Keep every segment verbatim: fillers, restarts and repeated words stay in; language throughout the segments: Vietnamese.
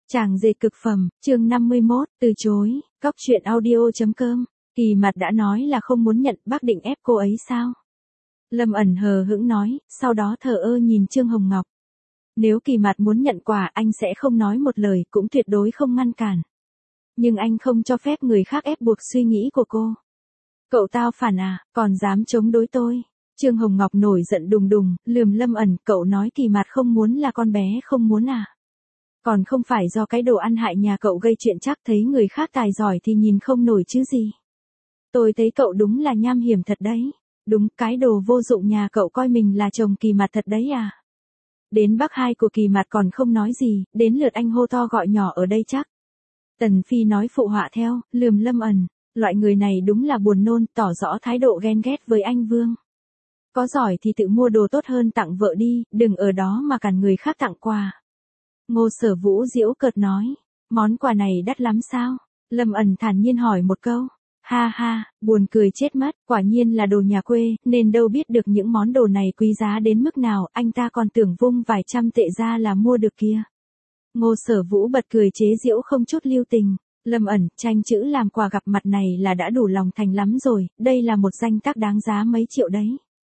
Chàng dệt cực phẩm, chương năm mươi mốt, từ chối, cóc truyện audio.com, Kỳ Mặt đã nói là không muốn nhận, bác định ép cô ấy sao? Lâm ẩn hờ hững nói, sau đó thờ ơ nhìn Trương Hồng Ngọc. Nếu Kỳ Mặt muốn nhận quà anh sẽ không nói một lời, cũng tuyệt đối không ngăn cản. Nhưng anh không cho phép người khác ép buộc suy nghĩ của cô. Cậu tao phản à, còn dám chống đối tôi. Trương Hồng Ngọc nổi giận đùng đùng, lườm Lâm ẩn, cậu nói Kỳ Mặt không muốn là con bé không muốn à? Còn không phải do cái đồ ăn hại nhà cậu gây chuyện, chắc thấy người khác tài giỏi thì nhìn không nổi chứ gì. Tôi thấy cậu đúng là nham hiểm thật đấy. Đúng, cái đồ vô dụng nhà cậu coi mình là chồng Kỳ Mặt thật đấy à? Đến bác hai của Kỳ Mặt còn không nói gì, đến lượt anh hô to gọi nhỏ ở đây chắc. Tần Phi nói phụ họa theo, lườm Lâm ẩn, loại người này đúng là buồn nôn, tỏ rõ thái độ ghen ghét với anh Vương. Có giỏi thì tự mua đồ tốt hơn tặng vợ đi, đừng ở đó mà cản người khác tặng quà. Ngô Sở Vũ giễu cợt nói, món quà này đắt lắm sao? Lâm ẩn thản nhiên hỏi một câu. Ha ha, buồn cười chết mất, quả nhiên là đồ nhà quê, nên đâu biết được những món đồ này quý giá đến mức nào, anh ta còn tưởng vung vài trăm tệ ra là mua được kia. Ngô Sở Vũ bật cười chế giễu không chút lưu tình. Lâm ẩn, tranh chữ làm quà gặp mặt này là đã đủ lòng thành lắm rồi, đây là một danh tác đáng giá mấy triệu đấy.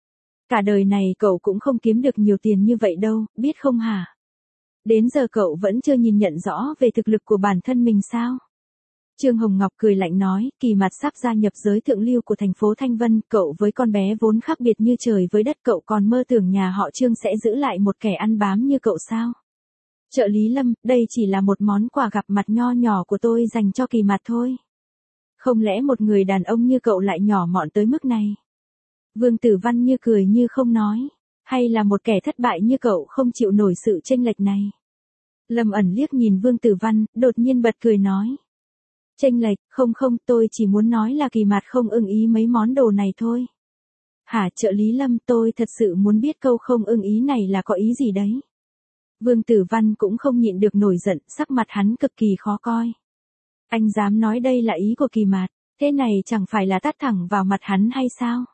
Cả đời này cậu cũng không kiếm được nhiều tiền như vậy đâu, biết không hả? Đến giờ cậu vẫn chưa nhìn nhận rõ về thực lực của bản thân mình sao? Trương Hồng Ngọc cười lạnh nói, Kỳ Mặt sắp gia nhập giới thượng lưu của thành phố Thanh Vân, cậu với con bé vốn khác biệt như trời với đất, cậu còn mơ tưởng nhà họ Trương sẽ giữ lại một kẻ ăn bám như cậu sao? Trợ lý Lâm, đây chỉ là một món quà gặp mặt nho nhỏ của tôi dành cho Kỳ Mặt thôi. Không lẽ một người đàn ông như cậu lại nhỏ mọn tới mức này? Vương Tử Văn như cười như không nói. Hay là một kẻ thất bại như cậu không chịu nổi sự chênh lệch này? Lâm ẩn liếc nhìn Vương Tử Văn, đột nhiên bật cười nói. Chênh lệch, không không, tôi chỉ muốn nói là Kỳ Mặt không ưng ý mấy món đồ này thôi. Hả, trợ lý Lâm, tôi thật sự muốn biết câu không ưng ý này là có ý gì đấy. Vương Tử Văn cũng không nhịn được nổi giận, sắc mặt hắn cực kỳ khó coi. Anh dám nói đây là ý của Kỳ Mặt, thế này chẳng phải là tát thẳng vào mặt hắn hay sao?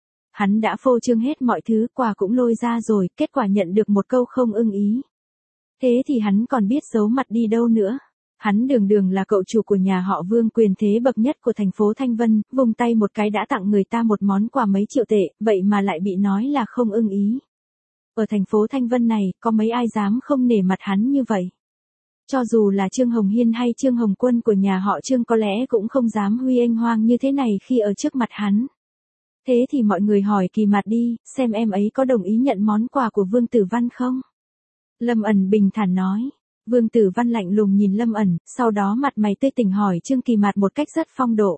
Hắn đã phô trương hết mọi thứ, quà cũng lôi ra rồi, kết quả nhận được một câu không ưng ý. Thế thì hắn còn biết giấu mặt đi đâu nữa. Hắn đường đường là cậu chủ của nhà họ Vương, quyền thế bậc nhất của thành phố Thanh Vân, vùng tay một cái đã tặng người ta một món quà mấy triệu tệ, vậy mà lại bị nói là không ưng ý. Ở thành phố Thanh Vân này, có mấy ai dám không nể mặt hắn như vậy? Cho dù là Trương Hồng Hiên hay Trương Hồng Quân của nhà họ Trương có lẽ cũng không dám huy anh hoang như thế này khi ở trước mặt hắn. Thế thì mọi người hỏi Kỳ Mặt đi, xem em ấy có đồng ý nhận món quà của Vương Tử Văn không? Lâm ẩn bình thản nói. Vương Tử Văn lạnh lùng nhìn Lâm ẩn, sau đó mặt mày tươi tỉnh hỏi Trương Kỳ Mặt một cách rất phong độ.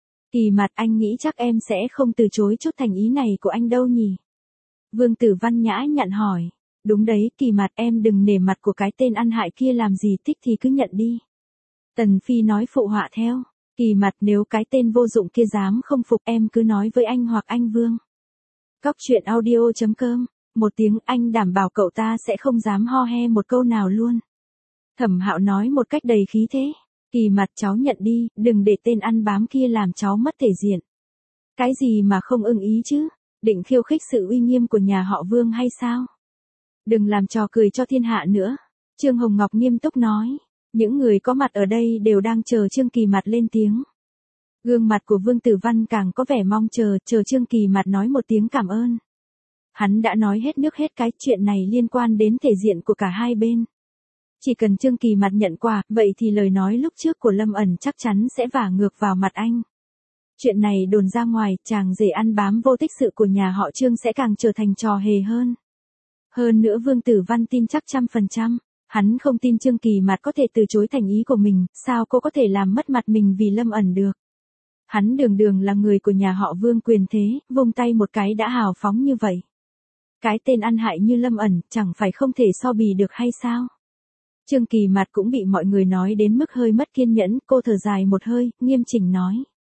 Kỳ Mặt, anh nghĩ chắc em sẽ không từ chối chút thành ý này của anh đâu nhỉ? Vương Tử Văn nhã nhặn hỏi. Đúng đấy, Kỳ Mặt, em đừng nể mặt của cái tên ăn hại kia làm gì, thích thì cứ nhận đi. Tần Phi nói phụ họa theo. Kỳ Mặt, nếu cái tên vô dụng kia dám không phục em cứ nói với anh hoặc anh Vương. Cóc truyện audio.com, một tiếng anh đảm bảo cậu ta sẽ không dám ho he một câu nào luôn. Thẩm Hạo nói một cách đầy khí thế. Kỳ Mặt, cháu nhận đi, đừng để tên ăn bám kia làm cháu mất thể diện. Cái gì mà không ưng ý chứ? Định khiêu khích sự uy nghiêm của nhà họ Vương hay sao? Đừng làm trò cười cho thiên hạ nữa. Trương Hồng Ngọc nghiêm túc nói. Những người có mặt ở đây đều đang chờ Trương Kỳ Mặt lên tiếng. Gương mặt của Vương Tử Văn càng có vẻ mong chờ, chờ Trương Kỳ Mặt nói một tiếng cảm ơn. Hắn đã nói hết nước hết cái, chuyện này liên quan đến thể diện của cả hai bên. Chỉ cần Trương Kỳ Mặt nhận quà, vậy thì lời nói lúc trước của Lâm ẩn chắc chắn sẽ vả ngược vào mặt anh. Chuyện này đồn ra ngoài, chàng rể ăn bám vô tích sự của nhà họ Trương sẽ càng trở thành trò hề hơn. Hơn nữa Vương Tử Văn tin chắc trăm phần trăm. Hắn không tin Trương Kỳ Mặt có thể từ chối thành ý của mình, sao cô có thể làm mất mặt mình vì Lâm ẩn được. Hắn đường đường là người của nhà họ Vương quyền thế, vung tay một cái đã hào phóng như vậy. Cái tên ăn hại như Lâm ẩn, chẳng phải không thể so bì được hay sao? Trương Kỳ Mặt cũng bị mọi người nói đến mức hơi mất kiên nhẫn, cô thở dài một hơi, nghiêm chỉnh nói.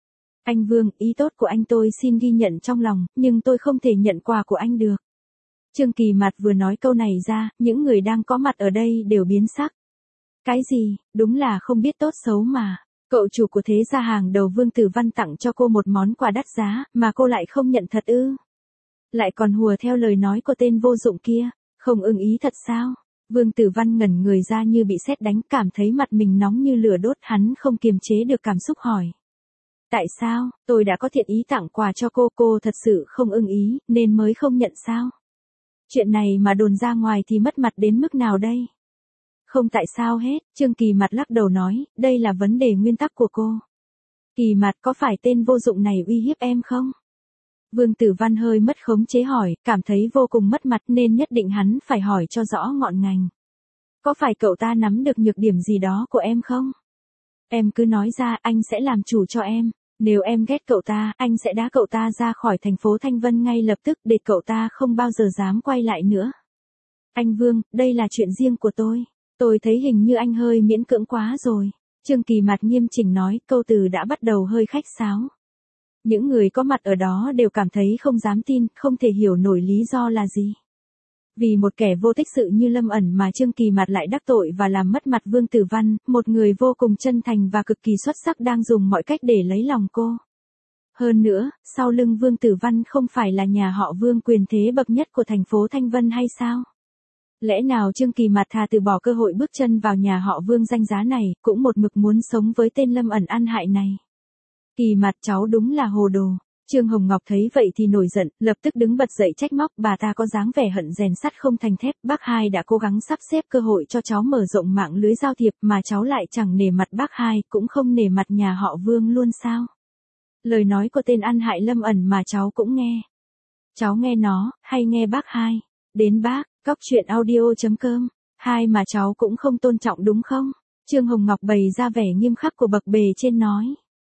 Anh Vương, ý tốt của anh tôi xin ghi nhận trong lòng, nhưng tôi không thể nhận quà của anh được. Trương Kỳ Mặt vừa nói câu này ra, những người đang có mặt ở đây đều biến sắc. Cái gì, đúng là không biết tốt xấu mà. Cậu chủ của thế gia hàng đầu Vương Tử Văn tặng cho cô một món quà đắt giá, mà cô lại không nhận thật ư? Lại còn hùa theo lời nói của tên vô dụng kia, không ưng ý thật sao? Vương Tử Văn ngẩn người ra như bị sét đánh, cảm thấy mặt mình nóng như lửa đốt, hắn không kiềm chế được cảm xúc hỏi. Tại sao, tôi đã có thiện ý tặng quà cho cô, cô thật sự không ưng ý, nên mới không nhận sao? Chuyện này mà đồn ra ngoài thì mất mặt đến mức nào đây? Không tại sao hết, Trương Kỳ Mặt lắc đầu nói, đây là vấn đề nguyên tắc của cô. Kỳ Mặt, có phải tên vô dụng này uy hiếp em không? Vương Tử Văn hơi mất khống chế hỏi, cảm thấy vô cùng mất mặt nên nhất định hắn phải hỏi cho rõ ngọn ngành. Có phải cậu ta nắm được nhược điểm gì đó của em không? Em cứ nói ra, anh sẽ làm chủ cho em. Nếu em ghét cậu ta, anh sẽ đá cậu ta ra khỏi thành phố Thanh Vân ngay lập tức để cậu ta không bao giờ dám quay lại nữa. Anh Vương, đây là chuyện riêng của tôi. Tôi thấy hình như anh hơi miễn cưỡng quá rồi. Trương Kỳ Mặt nghiêm chỉnh nói, câu từ đã bắt đầu hơi khách sáo. Những người có mặt ở đó đều cảm thấy không dám tin, không thể hiểu nổi lý do là gì. Vì một kẻ vô tích sự như Lâm Ẩn mà Trương Kỳ Mặt lại đắc tội và làm mất mặt Vương Tử Văn, một người vô cùng chân thành và cực kỳ xuất sắc đang dùng mọi cách để lấy lòng cô. Hơn nữa, sau lưng Vương Tử Văn không phải là nhà họ Vương quyền thế bậc nhất của thành phố Thanh Vân hay sao? Lẽ nào Trương Kỳ Mặt thà từ bỏ cơ hội bước chân vào nhà họ Vương danh giá này, cũng một mực muốn sống với tên Lâm Ẩn ăn hại này? Kỳ Mặt, cháu đúng là hồ đồ. Trương Hồng Ngọc thấy vậy thì nổi giận, lập tức đứng bật dậy trách móc, bà ta có dáng vẻ hận rèn sắt không thành thép, bác Hai đã cố gắng sắp xếp cơ hội cho cháu mở rộng mạng lưới giao thiệp mà cháu lại chẳng nể mặt bác Hai, cũng không nể mặt nhà họ Vương luôn sao? Lời nói của tên ăn hại Lâm Ẩn mà cháu cũng nghe. Cháu nghe nó, hay nghe bác Hai? Đến bác, cóc truyện audio chấm com, hai mà cháu cũng không tôn trọng đúng không? Trương Hồng Ngọc bày ra vẻ nghiêm khắc của bậc bề trên nói.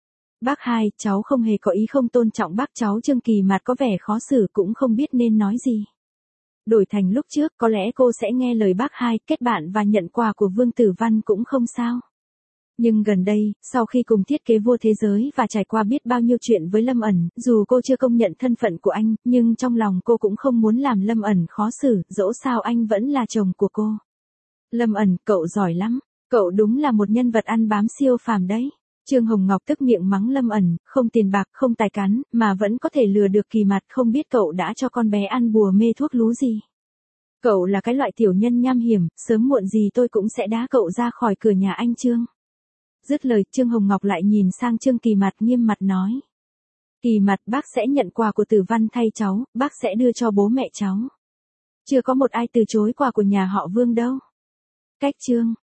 Bác Hai, cháu không hề có ý không tôn trọng bác. Cháu Trương Kỳ Mặt có vẻ khó xử cũng không biết nên nói gì. Đổi thành lúc trước, có lẽ cô sẽ nghe lời bác Hai, kết bạn và nhận quà của Vương Tử Văn cũng không sao. Nhưng gần đây, sau khi cùng thiết kế vua thế giới và trải qua biết bao nhiêu chuyện với Lâm Ẩn, dù cô chưa công nhận thân phận của anh, nhưng trong lòng cô cũng không muốn làm Lâm Ẩn khó xử, dẫu sao anh vẫn là chồng của cô. Lâm Ẩn, cậu giỏi lắm, cậu đúng là một nhân vật ăn bám siêu phàm đấy. Trương Hồng Ngọc tức miệng mắng Lâm Ẩn, không tiền bạc, không tài cán, mà vẫn có thể lừa được Kỳ Mặt, không biết cậu đã cho con bé ăn bùa mê thuốc lú gì. Cậu là cái loại tiểu nhân nham hiểm, sớm muộn gì tôi cũng sẽ đá cậu ra khỏi cửa nhà anh Trương. Dứt lời, Trương Hồng Ngọc lại nhìn sang Trương Kỳ Mặt nghiêm mặt nói. Kỳ Mặt, bác sẽ nhận quà của Tử Văn thay cháu, bác sẽ đưa cho bố mẹ cháu. Chưa có một ai từ chối quà của nhà họ Vương đâu. Cách Trương